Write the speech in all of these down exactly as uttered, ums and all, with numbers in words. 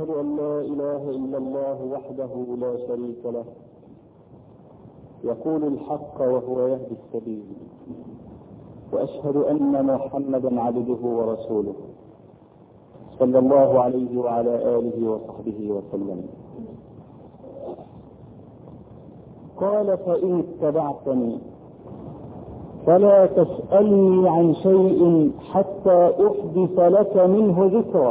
أشهد أن لا إله إلا الله وحده لا شريك له يقول الحق وهو يهدي السبيل، وأشهد أن محمدا عبده ورسوله صلى الله عليه وعلى آله وصحبه وسلم. قال: فإن اتبعتني فلا تسألني عن شيء حتى أحدث لك منه ذكرا.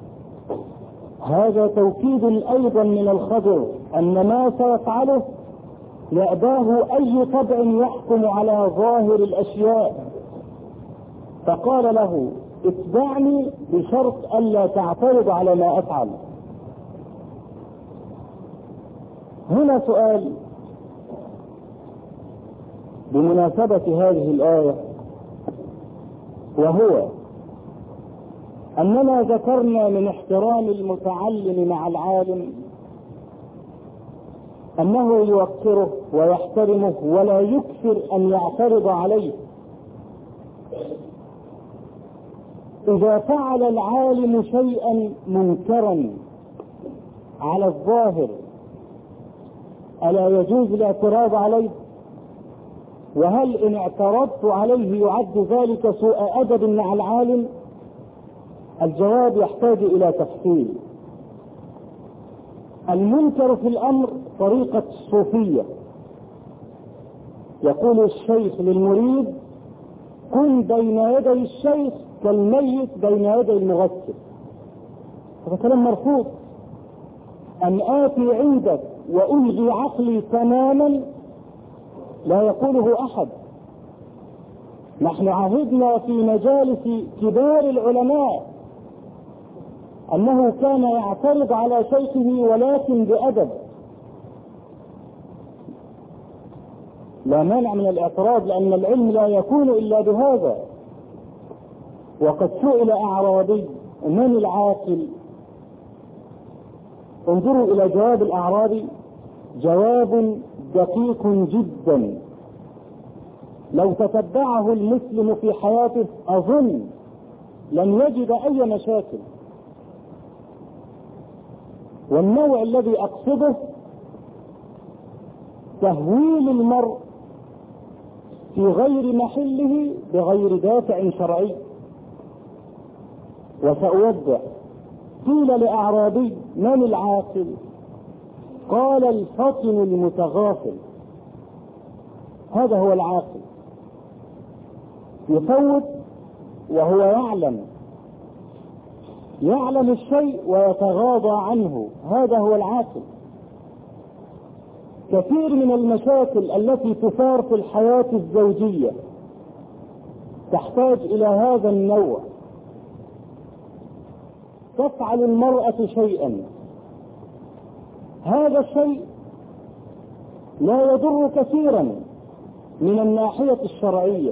هذا توكيد أيضا من الخبر أن ما سيفعله يأباه أي طبع يحكم على ظاهر الأشياء، فقال له: اتبعني بشرط ألا تعترض على ما أفعل. هنا سؤال بمناسبة هذه الآية، وهو أننا ذكرنا من احترام المتعلم مع العالم أنه يوقره ويحترمه ولا يكثر أن يعترض عليه. إذا فعل العالم شيئا منكرا على الظاهر ألا يجوز الاعتراض عليه؟ وهل إن اعترضت عليه يعد ذلك سوء أدب مع العالم؟ الجواب يحتاج إلى تفصيل. المنكر في الأمر طريقة الصوفية. يقول الشيخ للمريد: كن بين يدي الشيخ كالميت بين يدي المغسل. هذا كلام مرفوض. أن آتي عندك وألغي عقلي تماما لا يقوله أحد. نحن عهدنا في مجالس كبار العلماء أنه كان يعترض على شيخه ولكن بأدب، لا مانع من الاعتراض، لأن العلم لا يكون إلا بهذا. وقد سئل أعرابي: من العاقل؟ انظروا إلى جواب الأعرابي، جواب دقيق جدا لو تتبعه المسلم في حياته أظن لن يجد أي مشاكل. والنوع الذي أقصده تهويل المرء في غير محله بغير دافع شرعي. وسأوضح. قيل لأعرابي: من العاقل؟ قال: الفطن المتغافل. هذا هو العاقل، يفوت وهو يعلم يعلم الشيء ويتغاضى عنه، هذا هو العاقل. كثير من المشاكل التي تثار في الحياة الزوجية تحتاج إلى هذا النوع. تفعل المرأة شيئا، هذا الشيء لا يضر كثيرا من الناحية الشرعية،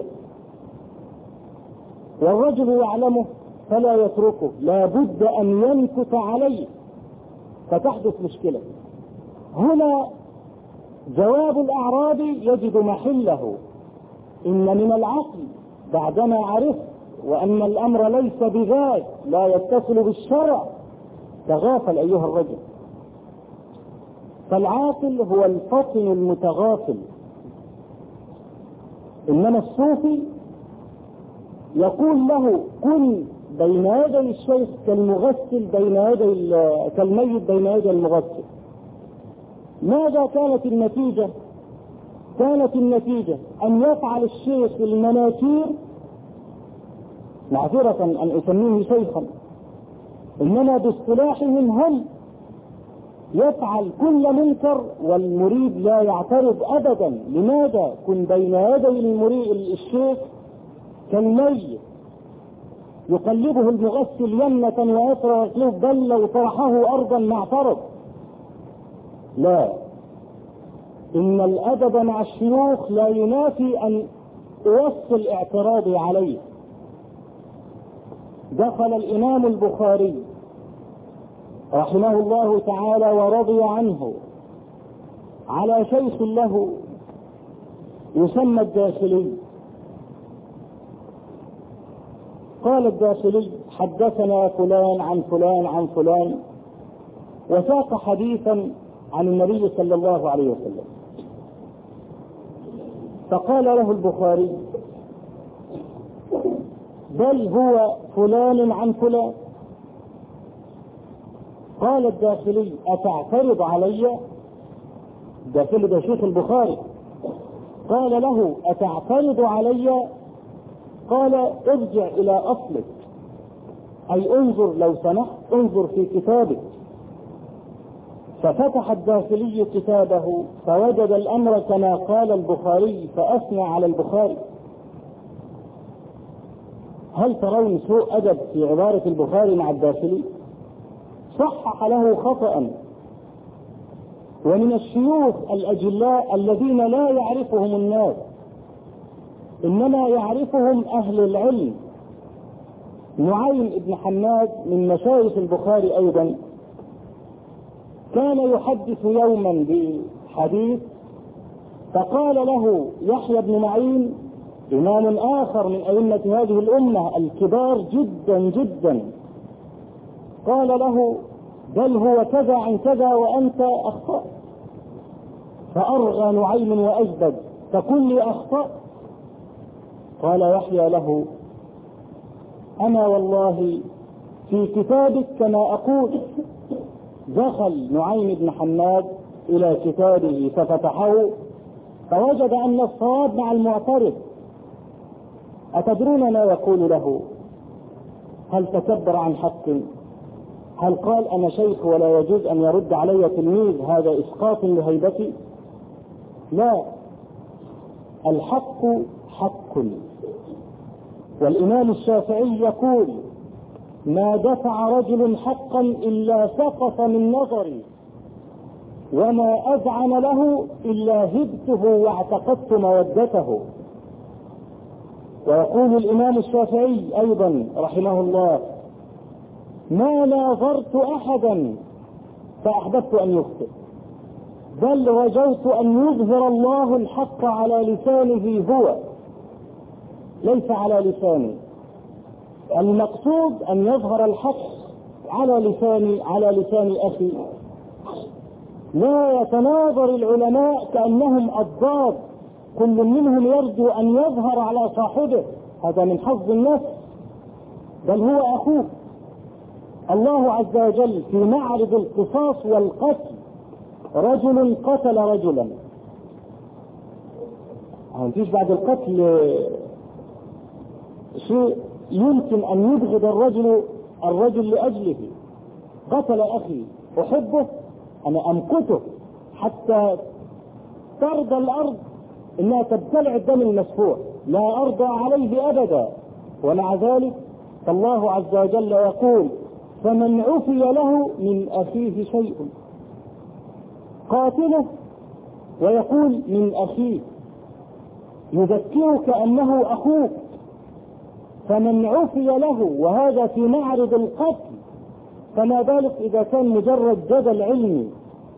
والرجل يعلمه فلا يتركه، لا بد أن ينكت عليه فتحدث مشكلة. هنا جواب الأعرابي يجد محله. إن من العقل بعدما عرفت وأن الأمر ليس بذات لا يتصل بالشرع تغافل أيها الرجل. فالعاقل هو الفطن المتغافل. إنما الصوفي يقول له: كن بين يدي الشيخ كالمغسل بين يدي كالميت بين يدي المغسل. ماذا كانت النتيجة؟ كانت النتيجة أن يفعل الشيخ المناكير، معذرة أن أسميه شيخا، إنما باصطلاحهم هم يفعل كل منكر والمريد لا يعترض أبدا. لماذا؟ كن بين يدي المريد الشيخ كالميت، يقلبه المغسل يمنة ويسرى يقلب بل لو طرحه أرضا ما اعترض. لا، إن الأدب مع الشيوخ لا ينافي أن أوصل اعتراضي عليه. دخل الإمام البخاري رحمه الله تعالى ورضي عنه على شيخ له يسمى الداخلي. قال الداخلي: حدثنا فلان عن فلان عن فلان وساق حديثا عن النبي صلى الله عليه وسلم، فقال له البخاري: بل هو فلان عن فلان. قال الداخلي: أتعترض علي؟ الداخلي ده شيخ البخاري. قال له: أتعترض علي؟ قال: ارجع إلى أصلك، أي انظر لو سمحت، انظر في كتابك. ففتح الداخلي كتابه فوجد الأمر كما قال البخاري، فأثنى على البخاري. هل ترون سوء أدب في عبارة البخاري مع الداخلي؟ صحح له خطأ. ومن الشيوخ الأجلاء الذين لا يعرفهم الناس، إنما يعرفهم أهل العلم، نعيم بن حماد من مشايخ البخاري أيضا، كان يحدث يوما بحديث، فقال له يحيى بن معين، إمام آخر من أئمة هذه الأمة الكبار جدا جدا، قال له: بل هو كذا عن كذا وأنت أخطأت. فأرغى نعيم وأجدد: فقل لي أخطأت. قال يحيى له: أنا والله في كتابك كما أقول. دخل نعيم بن حماد إلى كتابه ففتحه فوجد أن الصواب مع المعترض. أتدرون ما يقول له؟ هل تكبر عن حق؟ هل قال أنا شيخ ولا يجوز أن يرد علي تلميذ؟ هذا إسقاط لهيبتي؟ لا، الحق حق. والإمام الشافعي يقول: ما دفع رجل حقا إلا سقط من نظري، وما أذعن له إلا هبته واعتقدت مودته. ويقول الإمام الشافعي أيضا رحمه الله: ما ناظرت أحدا فأحببت أن يخطئ، بل رجوت أن يظهر الله الحق على لسانه هو، ليس على لساني. المقصود أن يظهر الحق على لساني، على لسان أخي. لا يتناظر العلماء كأنهم أضداد، كل منهم يرجو أن يظهر على صاحبه، هذا من حظ النفس، بل هو أخوه. الله عز وجل في معرض القصاص والقتل: رجل قتل رجلا. مفيش بعد القتل شيء يمكن أن يبغض الرجل الرجل لأجله. قتل أخي أحبه، أنا أمقته حتى ترضى الأرض إنها تبتلع الدم المسفوح، لا أرضى عليه أبدا. ومع ذلك فالله عز وجل يقول: فمن عفي له من أخيه شيء، قاتله ويقول من أخيه، يذكرك أنه أخوك. فمن عفي له، وهذا في معرض القتل، فما بالك إذا كان مجرد جدل علمي.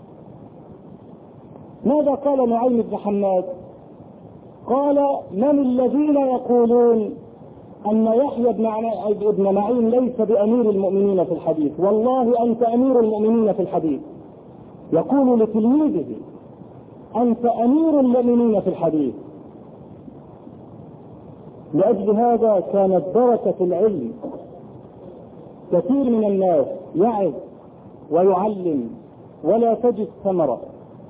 ماذا قال نعيم بن حماد؟ قال: من الذين يقولون أن يحيى بن معين ليس بأمير المؤمنين في الحديث؟ والله أنت أمير المؤمنين في الحديث. يقول لتلميذه: أنت أمير المؤمنين في الحديث. لأجل هذا كانت بركة العلم. كثير من الناس يعظ ويعلم ولا تجد ثمرة.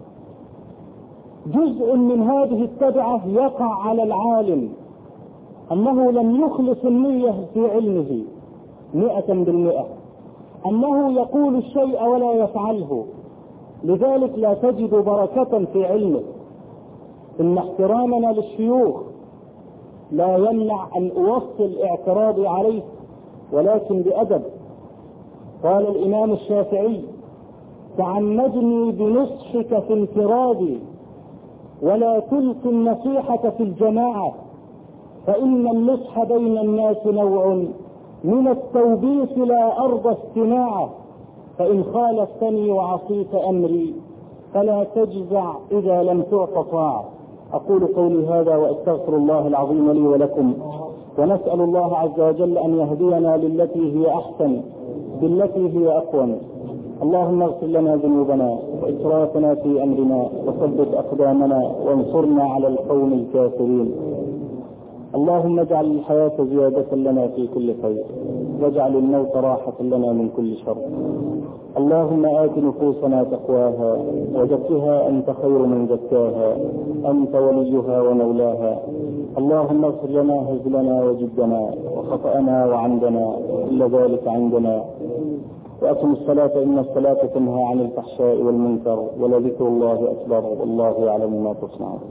جزء من هذه التبعة يقع على العالم أنه لم يخلص النية في علمه مئة بالمئة، أنه يقول الشيء ولا يفعله، لذلك لا تجد بركة في علمه. إن احترامنا للشيوخ لا يمنع أن أوصل اعتراضي عليه، ولكن بأدب. قال الإمام الشافعي: تعمدني بنصحك في انفرادي، ولا تلق النصيحة في الجماعة، فإن النصح بين الناس نوع من التوبيخ لا أرضى استماعه، فإن خالفتني وعصيت أمري فلا تجزع إذا لم تعط طاعة. أقول قولي هذا وأستغفر الله العظيم لي ولكم، ونسأل الله عز وجل أن يهدينا للتي هي أحسن بالتي هي أقوم. اللهم اغفر لنا ذنوبنا وإسرافنا في أمرنا وثبت أقدامنا وانصرنا على القوم الكافرين. اللهم اجعل الحياة زيادة لنا في كل خير واجعل الموت راحة لنا من كل شر. اللهم آت نفوسنا تقواها وزكها أنت خير من زكاها أنت وليها ومولاها. اللهم اغفر لنا هزلنا وجدنا وخطأنا وعمدنا كل ذلك عندنا. وأقم الصلاة إن الصلاة تنهى عن الفحشاء والمنكر ولذكر الله أكبر والله يعلم ما تصنعون.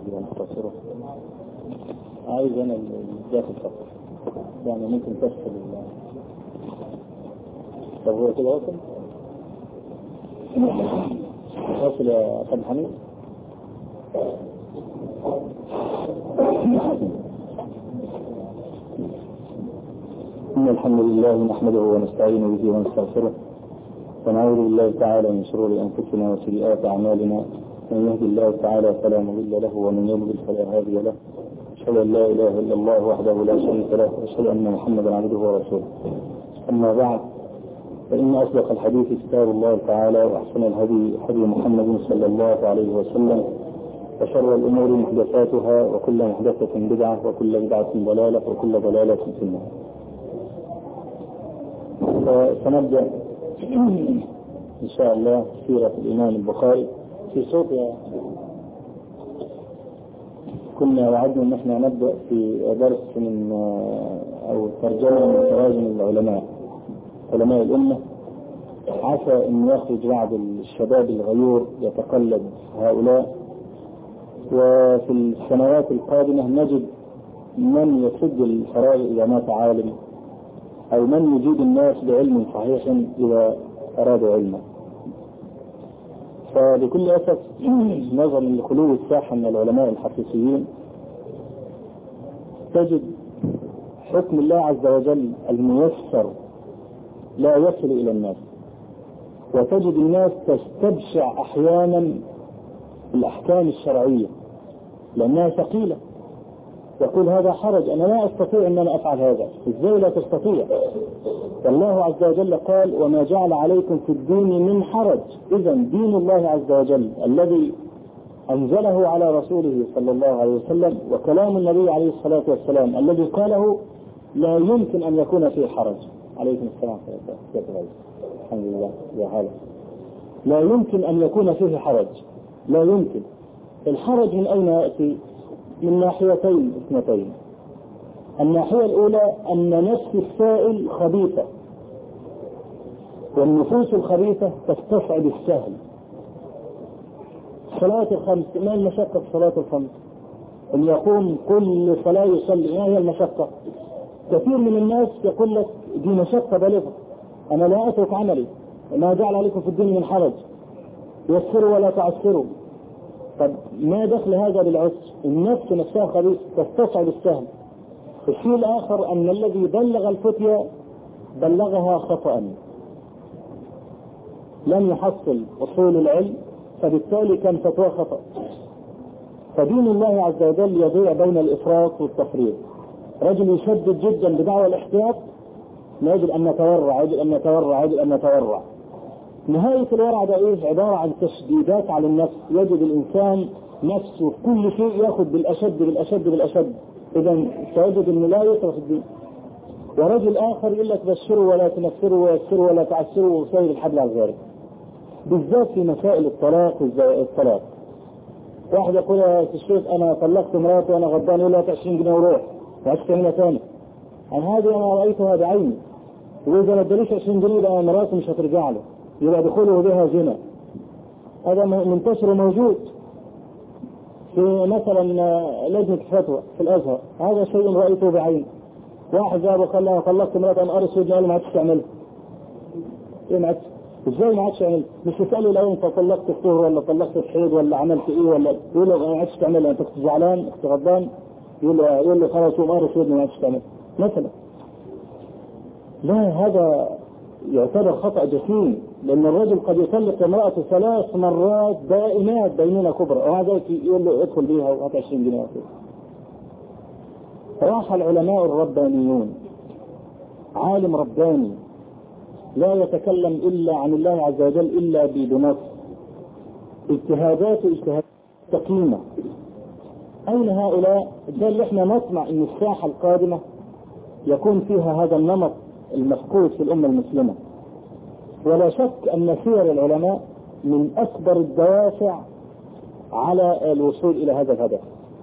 عايز أنا الداخل فقط يعني ممكن تفصل الله. طب هو كده وصل؟ وصل يا أخي حميد؟ إن الحمد لله نحمده ونستعين به ونستغفره ونعوذ بالله تعالى من شرور أنفسنا وسيئات أعمالنا. من يهد الله تعالى فلا مضل له ومن يضلل فلا هادي له. أشهد أن لا إله إلا الله وحده لا شريك له وأشهد أن محمدا عبده ورسوله. أما بعد فإن أصدق الحديث كتاب الله تعالى وأحسن الهدي هدي محمد صلى الله عليه وسلم وشر الأمور محدثاتها وكل محدثة بدعة وكل بدعة ضلالة وكل ضلالة في النار. فسنبدأ إن شاء الله سيرة الإمام البخاري في صوت. كنا وعدنا أن احنا نبدأ في درس من أو ترجمة من تراجم العلماء علماء الأمة. عسى أن يخرج بعض الشباب الغيور يتقلد هؤلاء، وفي السنوات القادمة نجد من يسد الفرائض إذا مات عالم، أو من يجيب الناس بعلم صحيح إذا أرادوا علما. فبكل أسف نظرا لخلو الساحة من العلماء الحقيقيين تجد حكم الله عز وجل الميسر لا يصل إلى الناس، وتجد الناس تستبشع أحيانا الأحكام الشرعية لأنها ثقيلة. يقول هذا حرج، أنا لا أستطيع أن أنا أفعل هذا. إزاي لا تستطيع؟ والله عز وجل قال وما جعل عليكم في الدين من حرج. إذا دين الله عز وجل الذي أنزله على رسوله صلى الله عليه وسلم وكلام النبي عليه الصلاة والسلام الذي قاله لا يمكن أن يكون فيه حرج. عليكم السلام ورحمة الله. الحمد لله يا هلا. لا يمكن أن يكون فيه حرج، لا يمكن. الحرج من أين يأتي؟ من ناحيتين اثنتين. الناحية الأولى أن نفس السائل خبيثة، والنفوس الخبيثة تستصعب السهل. صلاة الخمس، ما المشقة في صلاة الخمس؟ أن يقوم كل صلاة يصلي، ما هي المشقة؟ كثير من الناس يقول لك دي مشقة بالغة، أنا لا أترك عملي، ما جعل عليكم في الدين من حرج، يسروا ولا تعسروا. طب ما دخل هذا بالعسر؟ النفس نفسها خبيثة تستصعب السهل. الشيء الآخر أن الذي بلغ الفتية بلغها خطأ، لم يحصل أصول العلم، فبالتالي كان فتوى خطأ. فدين الله عز وجل يضيع بين الإفراط والتفريط. رجل يشدد جدا بدعوى الاحتياط، لا يجب أن نتورع يجب أن نتورع يجب أن نتورع. نهاية الورع ده إيه؟ عبارة عن تشديدات على النفس. يجد الإنسان نفسه كل شيء يأخذ بالأشد بالأشد بالأشد، إذا سيجد أنه لا يسرى في الدين. ورجل آخر يقول لك بشروا ولا تنفروا ويسروا ولا تعسروا وسير الحبل على ذلك، بالذات في مسائل الطلاق والطلاق. واحد يقول يا الشيخ أنا طلقت مراتي وأنا غضبان، يقول لها عشرين جنيه وروح وعشت تعملها ثاني. عن هذه أنا رأيتها بعيني، وإذا ما اداليش عشرين جنيه بقى مراتي مش هترجع له، يبقى دخوله بها زنا. هذا منتشر وموجود في مثلا لجنة فتوى في الأزهر، هذا شيء رأيته بعيني. واحد جاب وقال له طلقت مراتي أنا أرس ودني، قال له ما عادش تعملها. إيه ما عادش؟ إزاي ما عادش تعملها؟ مش يسأله الأول أنت طلقت الطهر ولا طلقت الحيض ولا عملت إيه، ولا يقول له ما عادش تعملها، أنت كنت زعلان كنت غضبان، يقول له يقول له خلاص هو أرس ودني ما عادش تعملها مثلا. لا، هذا يعتبر خطأ جسيم، لأن الرجل قد يطلق امرأته ثلاث مرات دائمات بينونة كبرى، ومع ذلك يقول له ادخل بيها وهات عشرين جنيه. راح العلماء الربانيون، عالم رباني لا يتكلم إلا عن الله عز وجل إلا بنص، اجتهادات اجتهادات تقييمة. أين هؤلاء؟ ده اللي احنا نطمع أن الساحة القادمة يكون فيها هذا النمط المفقود في الأمة المسلمة. ولا شك أن سير العلماء من أكبر الدوافع على الوصول إلى هذا الهدف.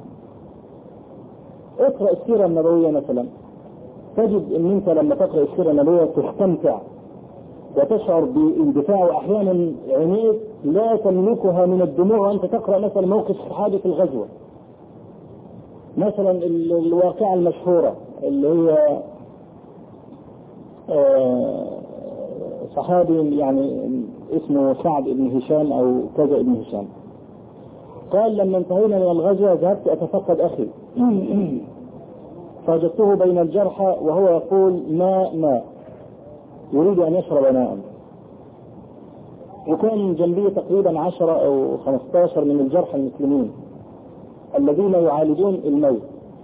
اقرأ السيرة النبوية مثلا، تجد أن أنت لما تقرأ السيرة النبوية تستمتع وتشعر باندفاع، وأحيانا عينيك لا تملكها من الدموع وأنت تقرأ مثلا موقف صحابي في الغزوة. مثلا الواقعة المشهورة اللي هي صحابي يعني اسمه سعد بن هشام أو كذا بن هشام، قال لما انتهينا من الغزوة ذهبت أتفقد أخي فوجدته بين الجرحى وهو يقول ماء ماء، يريد أن يشرب ماء. وكان جنبي تقريبا عشرة أو خمستاشر من الجرحى المسلمين الذين يعالجون الموت،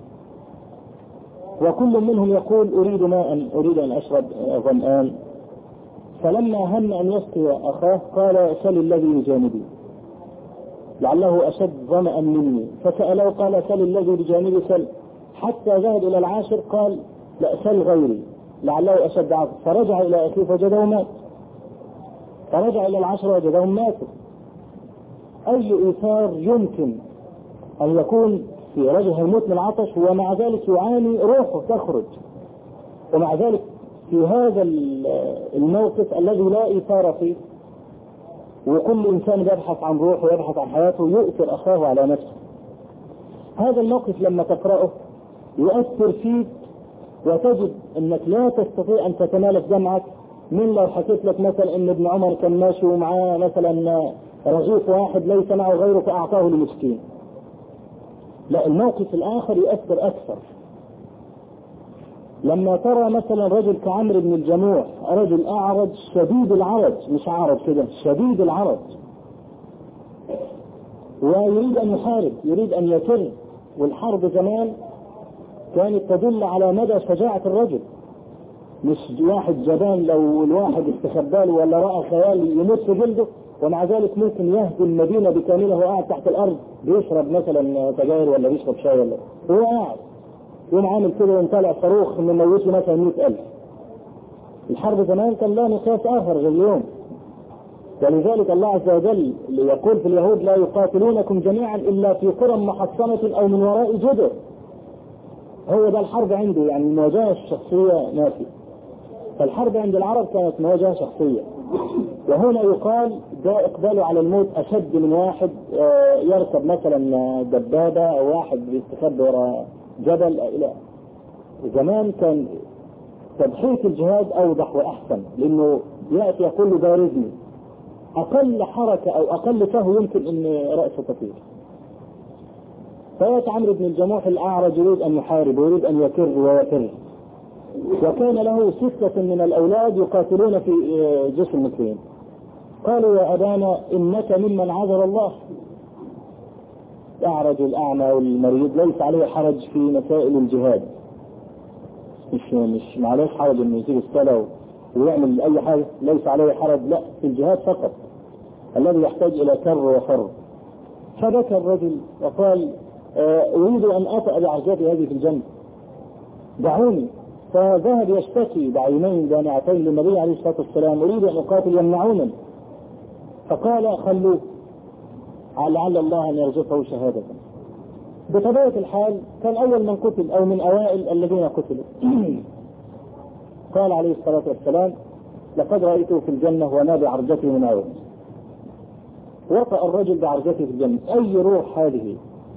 وكل منهم يقول أريد ماء أريد أن أشرب ظمآن. فلما هم أن يسقي أخاه قال سل الذي بجانبي لعله أشد ظمأ مني، فسأله قال سل الذي بجانبي سل، حتى ذهب إلى العاشر قال لا سل غيري لعله أشد عطش، فرجع إلى أخيه فوجده مات، فرجع إلى العشر وجدهم ماتوا. أي إيثار يمكن أن يكون في رجل يموت من العطش ومع ذلك يعاني روحه تخرج، ومع ذلك في هذا الموقف الذي لا إيثار فيه وكل إنسان يبحث عن روحه ويبحث عن حياته يؤثر أخاه على نفسه. هذا الموقف لما تقرأه يؤثر فيك وتجد أنك لا تستطيع أن تتمالك دمعك من لو حكيت لك مثلا أن ابن عمر كان ماشي ومعاه مثلا رغيف واحد ليس معه غيره فأعطاه لمسكين. لا، الموقف الآخر يؤثر أكثر. لما ترى مثلا رجل كعمرو بن الجموح، رجل أعرج شديد العرج، مش عرج كده، شديد العرج، ويريد أن يحارب، يريد أن يفر، والحرب زمان كانت تدل على مدى شجاعة الرجل، مش واحد جبان لو الواحد استخباله ولا رأى خيال يموت في جلده، ومع ذلك ممكن يهدي المدينة بكاملها وهو قاعد تحت الأرض بيشرب مثلا سجاير ولا بيشرب شاي ولا هو قاعد يوم عامل كده وانطلع صاروخ من موته مثلا مئة ألف. الحرب زمان كان لها مقياس آخر غير اليوم، ولذلك الله عز وجل يقول في اليهود لا يقاتلونكم جميعا إلا في قرى محصنة أو من وراء جدر. هو ده الحرب عنده، يعني المواجهة الشخصية نافية. فالحرب عند العرب كانت مواجهة شخصية، وهنا يقال ده إقباله على الموت أشد من واحد يركب مثلا دبابة أو واحد بيستخبى وراء جبل. لا، زمان كان تضحية الجهاد أوضح وأحسن، لأنه يأتي يقول له بارزني، أقل حركة أو أقل فهو يمكن أن رأسه تطير. فيأتي عمرو بن الجموح الأعرج يريد أن يحارب ويريد أن يكر ويكر، وكان له ستة من الأولاد يقاتلون في جيش المسلمين. قالوا يا أبانا إنك ممن عذر الله، الأعرج الأعمى والمريض ليس عليه حرج في مسائل الجهاد، مش مش معلش حرج إنه يجيب الصلاة ويعمل أي حاجة، ليس عليه حرج، لا في الجهاد فقط الذي يحتاج إلى كر وفر. فبكى الرجل وقال أريد أن أطأ بعرجتي هذه في الجنة، دعوني. فذهب يشتكي بعينين دامعتين للنبي عليه الصلاة والسلام، أريد أن أقاتل يمنعونني، فقال خلوه لعل الله أن يرزقه شهادة. بطبيعة الحال كان أول من قتل أو من أوائل الذين قتلوا. قال عليه الصلاة والسلام لقد رأيته في الجنة وما بعرجته من عوض. وطأ الرجل بعرجته في الجنة. أي روح هذه؟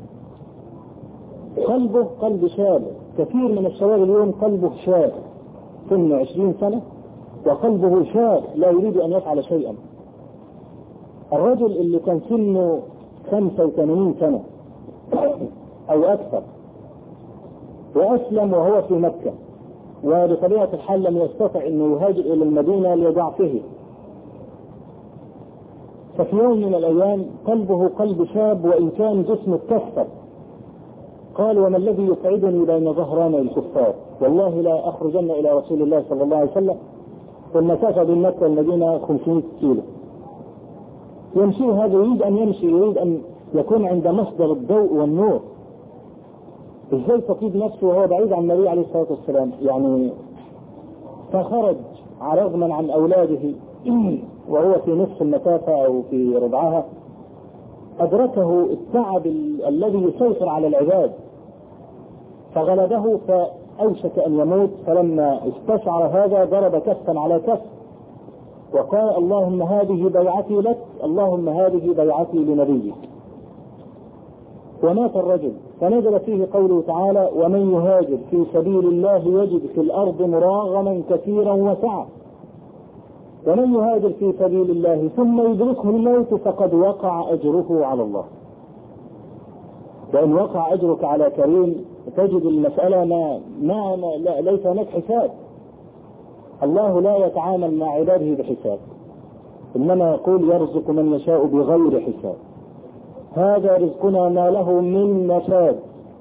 قلبه قلب شاب. كثير من الشباب اليوم قلبه شاب، سنه عشرين سنة وقلبه شاب لا يريد أن يفعل شيئا. الرجل اللي كان سنه خمسة وثمانين سنة أو أكثر وأسلم وهو في مكة، وبطبيعة الحال لم يستطع أنه يهاجر إلى المدينة لضعفه، ففي يوم من الأيام قلبه قلب شاب وإن كان جسمه كسر. قال وما الذي يقعدني بين ظهراني الكفار، والله لا أخرجن إلى رسول الله صلى الله عليه وسلم والمسافة بين مكة والمدينة خمسمائة كيلو، يمشي هذا، يريد أن يمشي، يريد أن يكون عند مصدر الضوء والنور، ازاي تقيد نفسه وهو بعيد عن النبي عليه الصلاة والسلام؟ يعني فخرج رغما عن أولاده وهو في نصف المسافة أو في ربعها، أدركه التعب الذي يسيطر على العباد فغلبه فأوشك أن يموت، فلما استشعر هذا ضرب كفا على كف وقال اللهم هذه بيعتي لك، اللهم هذه بيعتي لنبيك. ومات الرجل، فنزل فيه قوله تعالى ومن يهاجر في سبيل الله يجد في الأرض مراغما كثيرا وسعة، ومن يهاجر في سبيل الله ثم يدركه الموت فقد وقع أجره على الله. وإن وقع أجرك على كريم تجد المسألة ما, ما, ما لا ليس هناك حساب. الله لا يتعامل مع عباده بحساب، إنما يقول يرزق من يشاء بغير حساب. هذا رزقنا ما له من نفاذ.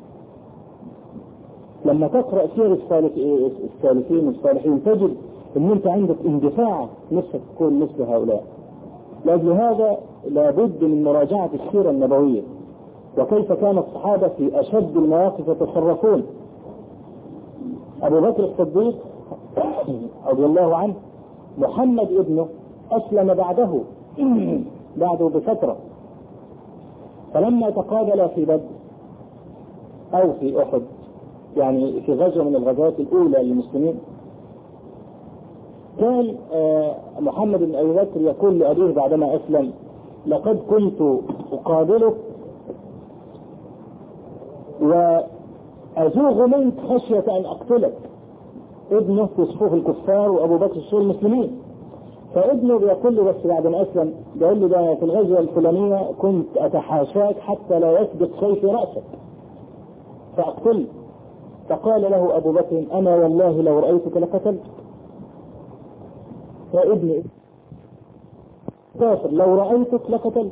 لما تقرأ سير السالفين والصالحين تجد ان انت عندك اندفاع نفسك تكون مثل هؤلاء. لأجل هذا لابد من مراجعة السيرة النبوية وكيف كان الصحابة في اشد المواقف يتصرفون. ابو بكر الصديق رضي الله عنه محمد ابنه اسلم بعده بعده بفترة، فلما تقابل في بدر او في احد، يعني في غزوة من الغزوات الاولى للمسلمين، كان محمد بن ابي بكر يقول لابيه بعدما اسلم لقد كنت اقابلك وازوغ منك خشية ان اقتلك. ابنه في صفوف الكفار وابو بكر صفوف المسلمين، فابنه بيقول له بس بعد ما اسلم بيقول له ده في الغزوة الفلانية كنت اتحاشاك حتى لا يسبق سيف رأسك فاقتل. فقال له ابو بكر انا والله لو رأيتك لقتلت. يا ابني كافر لو رأيتك لقتلت.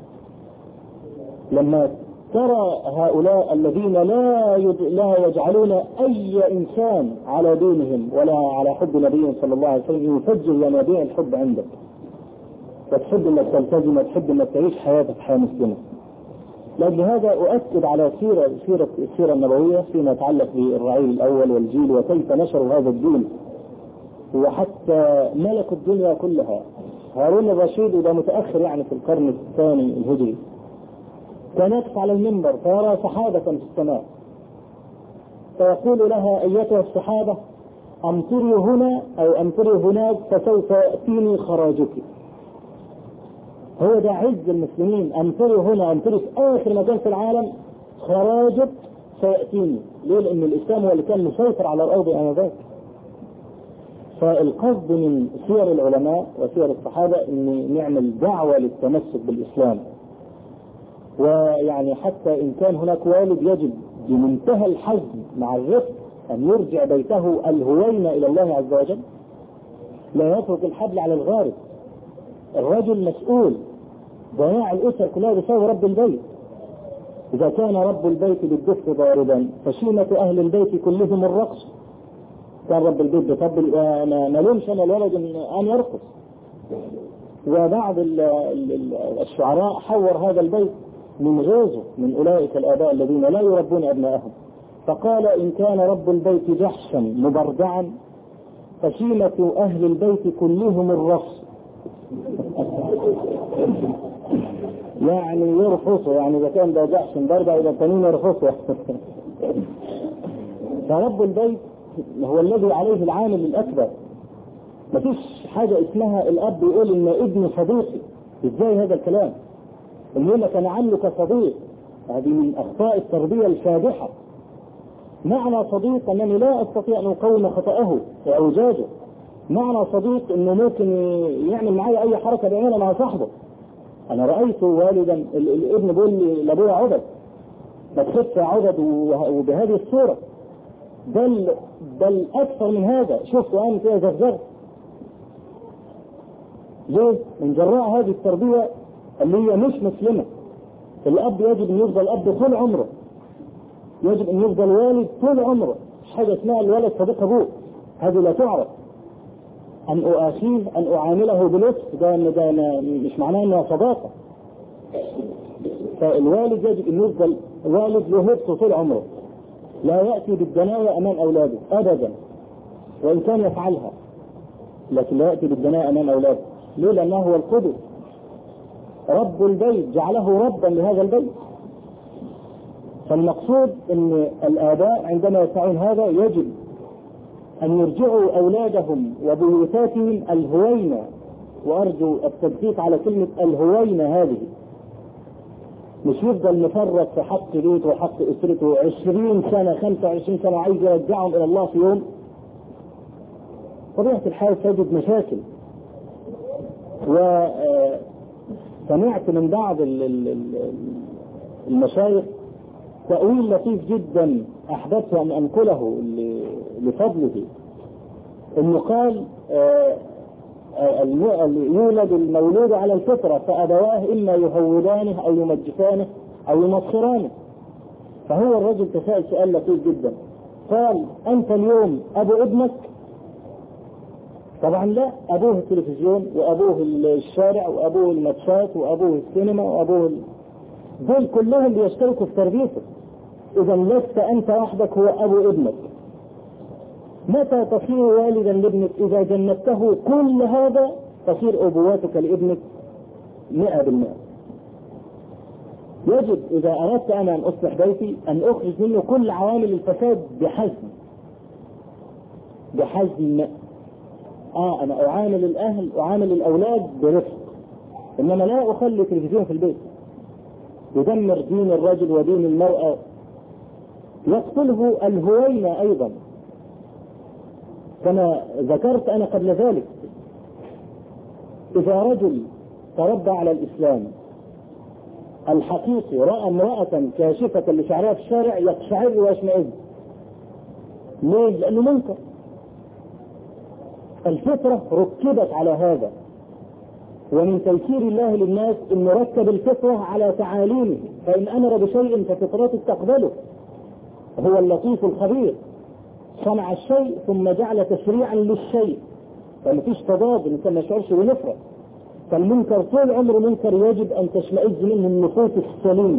لما ترى هؤلاء الذين لا لا يجعلون اي انسان على دينهم ولا على حب نبيهم صلى الله عليه وسلم، يفجر ينابيع الحب عندك وتحب انك تلتزم وتحب انك تعيش حياتك حياه مسلمه. لأجل هذا أؤكد على سيرة سيرة السيرة النبوية فيما يتعلق بالرعيل الأول والجيل وكيف نشروا هذا الدين وحتى ملكوا الدنيا كلها. هارون الرشيد وده متأخر يعني في القرن الثاني الهجري، كان يقف على المنبر فيرى سحابة في السماء فيقول لها أيتها السحابة أمطري هنا أو أمطري هناك فسوف يأتيني خراجك. هو ده عز المسلمين، أمطري هنا أمطري في آخر مكان في العالم خراجك سيأتيني. ليه؟ لأن الإسلام هو اللي كان مسيطر على الأرض آنذاك. فالقصد من سير العلماء وسير الصحابة أن نعمل دعوة للتمسك بالإسلام. ويعني حتى إن كان هناك والد يجب بمنتهى الحزم مع الرفق أن يرجع بيته الهوين إلى الله عز وجل، لا يترك الحبل على الغارب. الرجل مسؤول، ضياع الأسر كلها بسبب رب البيت. إذا كان رب البيت بالدف ضاربا فشيمة أهل البيت كلهم الرقص. كان رب البيت بطبل ما لومش أنا الولد أن يرقص. وبعض الشعراء حور هذا البيت من غيظه من أولئك الآباء الذين لا يربون أبنائهم، فقال إن كان رب البيت جحشا مبردعا فشيمة أهل البيت كلهم الرقص. يعني يرفصوا، يعني إذا كان ده جحش مبردع إذا التانيين يرفصوا. فرب البيت هو الذي عليه العامل الأكبر. مفيش حاجة اسمها الأب يقول إن ابني صديقي. إزاي هذا الكلام؟ إن يقول لك أنا عاملك صديق، هذه من أخطاء التربية الفادحة. معنى صديق أنني لا أستطيع أن أقوم خطأه وأوجاجه. معنى صديق إنه ممكن يعمل معي أي حركة بيعملها مع صاحبه. أنا رأيت والدا الابن بيقول لي لأبويا عبد، ما تخف يا عبد وبهذه الصورة، بل بل أكثر من هذا. شوفوا أنا فيها زغزغ. ليه؟ من جراء هذه التربية اللي هي مش مسلمة. الأب يجب أن يفضل أب طول عمره، يجب أن يفضل والد طول عمره. مش حاجة اسمها الولد صديق أبوه، هذه لا تعرف. أن أؤاخيه أن أعامله بلطف، ده, ده مش معناه أنها صداقة. فالوالد يجب أن يفضل والد له هبته طول عمره، لا يأتي بالدناية أمام أولاده أبدا، وإن كان يفعلها، لكن لا يأتي بالدناية أمام أولاده. ليه؟ لأنه هو القدوة، رب البيت جعله ربا لهذا البيت. فالمقصود أن الآباء عندما يفعلون هذا يجب أن يرجعوا أولادهم وبيوتاتهم الهوينة، وأرجو التدقيق على كلمة الهوينة هذه، مش يفضل مفرط في حق بيته وحق أسرته عشرين سنة خمسة وعشرين سنة عايز يرجعهم إلى الله في يوم. طبيعة الحال تجد مشاكل. وسمعت من بعض المشايخ تأويل لطيف جدا أحببت أن أنقله لفضله، إنه قال يولد المولود على الفطرة فأبواه إما يهودانه أو يمجسانه أو ينصرانه. فهو الرجل تساءل سؤال لطيف جدا، قال أنت اليوم أبو ابنك؟ طبعا لا، أبوه التلفزيون وأبوه الشارع وأبوه الماتشات وأبوه السينما وأبوه ال... دول كلهم بيشتركوا في تربيته. إذا لست أنت وحدك هو أبو ابنك. متى تصير والدا لابنك؟ إذا جنبته كل هذا تصير أبواتك لابنك مئة بالمئة. يجب إذا أردت أنا أن أصلح بيتي أن أخرج منه كل عوامل الفساد بحزم بحزم آه أنا أعامل الأهل أعامل الأولاد برفق، إنما لا أخلي تلفزيون في البيت يدمر دين الرجل ودين المرأة، يقتله الهوينة أيضا. كما ذكرت أنا قبل ذلك، إذا رجل تربى على الإسلام الحقيقي رأى امرأة كاشفة لشعرها في الشارع يقشعر ويشمئز. ليه؟ لأنه منكر. الفطرة ركبت على هذا، ومن تيسير الله للناس أن ركب الفطرة على تعاليمه، فإن أمر بشيء ففطرته تقبله. هو اللطيف الخبير، صنع الشيء ثم جعل تشريعا للشيء، فما فيش تضاد، الإنسان ما يشعرش بنفرة. فالمنكر طول عمره منكر يجب أن تشمئز منه النفوس السليمة.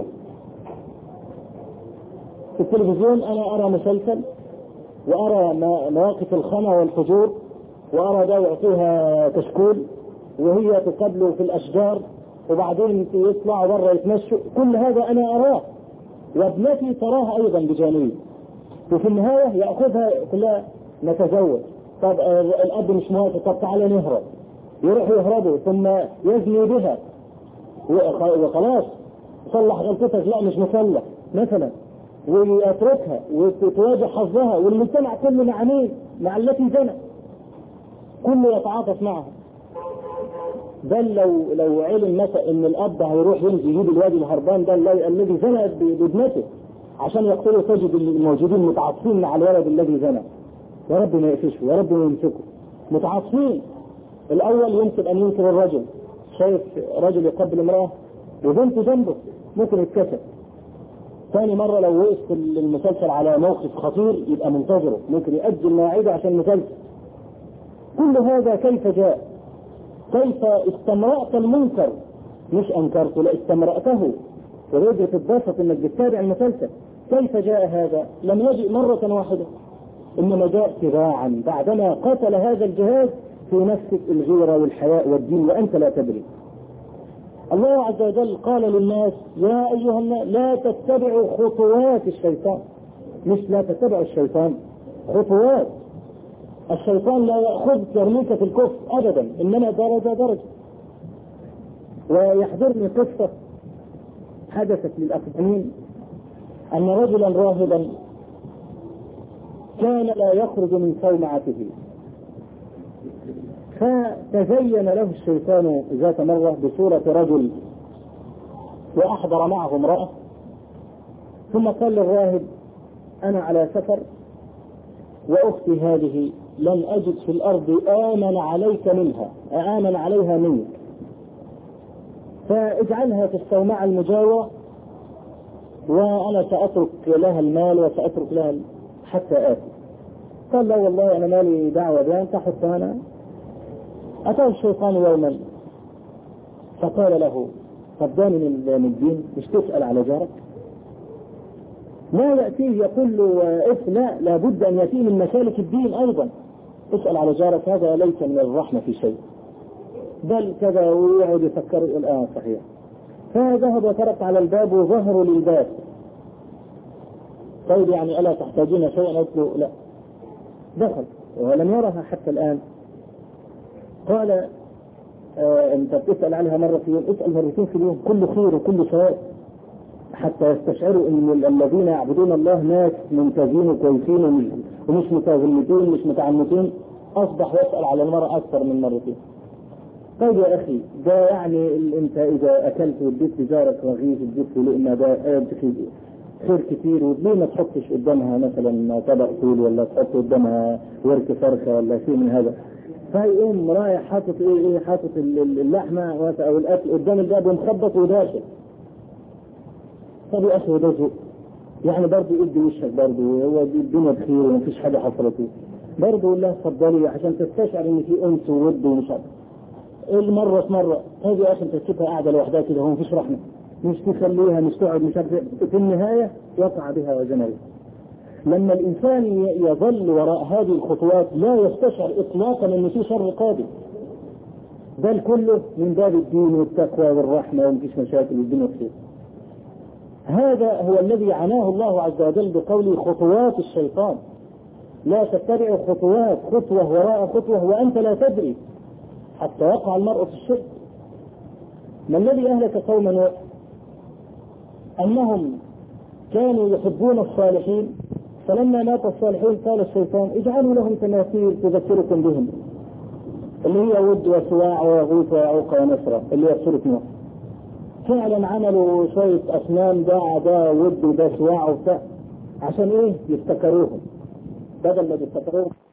في التلفزيون أنا أرى مسلسل وأرى مواقف الخنا والفجور، وأرى ده يعطيها كشكول وهي تقابله في الأشجار وبعدين يطلع برا يتمشوا، كل هذا أنا أراه وابنتي تراها أيضا بجانبي، وفي النهاية يأخذها كلها نتزوج. طب الأب مش موافق، طب تعالى نهرب، يروح يهربوا ثم يزني بها وخلاص صلح غلطتك، لا مش مصلح مثلا، ويتركها وتواجه حظها، والمجتمع كله مع مين؟ مع التي زنى، كله يتعاطف معها. بل لو لو علم مثلا ان الاب هيروح ينزل يجيب الواد الهربان ده الذي زنى بابنته عشان يقتله، تجد الموجودين متعاطفين مع الولد الذي زنى. يا رب ما يقفشه، يا رب ما يمسكه، متعاطفين. الاول يمكن ان ينكر الرجل، شايف رجل يقبل امراه وبنته جنبه ممكن يتكسر. ثاني مرة لو وقف المسلسل على موقف خطير يبقى منتظره، ممكن يأجل مواعيده عشان المسلسل. كل هذا كيف جاء؟ كيف استمرأت المنكر؟ مش أنكرته، لا استمرأته، ورجل تتبسط انك بتتابع المسلسل. كيف جاء هذا؟ لم يجئ مرة واحدة، انما جاء تباعا بعدما قتل هذا الجهاز في نفسك الغيرة والحياء والدين وأنت لا تدري. الله عز وجل قال للناس يا أيها الناس لا تتبعوا خطوات الشيطان، مش لا تتبعوا الشيطان، خطوات. الشيطان لا يأخذ يرميك في الكفر أبدا، إنما درجة درجة. ويحضرني قصة حدثت للأقدمين أن رجلا راهبا كان لا يخرج من صومعته، فتزين له الشيطان ذات مرة بصورة رجل وأحضر معه امرأة، ثم قال للراهب أنا على سفر وأختي هذه لن أجد في الأرض آمن عليك منها آمن عليها منك، فاجعلها في الصومعة المجاورة وأنا سأترك لها المال وسأترك لها حتى آتي. قال لا والله أنا مالي دعوة بها، أنت حتى أنا أتاه الشيطان يوما فقال له صداني من الدين، مش تسأل على جارك؟ لا يأتيه يقول له إف لا لابد أن يأتيه من مسالك الدين أيضا. اسأل على جارك هذا ليس من الرحمة في شيء، بل كذا، ويقعد يفكر الآن صحيح. فذهب وترك على الباب وظهروا للباب. طيب يعني ألا تحتاجين شيئا؟ قلت له لا. دخل ولم يرها حتى الآن. قال آه انت بتسأل عليها مرة في اليوم، اسأل مرتين في اليوم، كله خير وكله سواء، حتى يستشعروا ان الذين يعبدون الله ناس ممتازين وكويسين ومش متزمتين مش متعنتين. اصبح يسأل على المرأة اكثر من مرتين. طيب يا اخي ده يعني انت اذا اكلت واديت لجارك رغيف اديت له لقمة ده خير كتير، وليه ما تحطش قدامها مثلا طبق فول ولا تحط قدامها ورك فرخة ولا شيء من هذا؟ فيقوم رايح حاطط ايه ايه حاطط اللحمة او الاكل قدام الباب ومخبط وداخل. طب يا اخي ده ذوق يعني، برضه ادي وشك برضه، هو الدنيا بخير ومفيش حاجة حصلته، برضه الله اتفضلي عشان تستشعر ان في انس وود ومش عارف المرة في مرة. طيب يا اخي انت تسيبها قاعدة لوحدها كده، هو مفيش رحمة، مش تخليها مش تقعد مش عارف، في النهاية يقع بها وزنها. لما الانسان يظل وراء هذه الخطوات لا يستشعر اطلاقا ان في شر قادم، بل كله من باب الدين والتقوى والرحمة ومفيش مشاكل والدنيا بخير. هذا هو الذي عناه الله عز وجل بقوله خطوات الشيطان. لا تتبع خطوات، خطوة وراء خطوة وأنت لا تدري، حتى يقع المرء في الشرك. ما الذي أهلك قوما نوح؟ أنهم كانوا يحبون الصالحين، فلما مات الصالحين قال الشيطان اجعلوا لهم تماثيل تذكركم بهم، اللي هي ود وسواع ويغوث ويعوق ونسرة، اللي هي سورة نوح. فعلا عملوا شوية أصنام، ده ده ود وده سواع وبتاع، عشان ايه؟ يفتكروهم، بدل ما يفتكروهم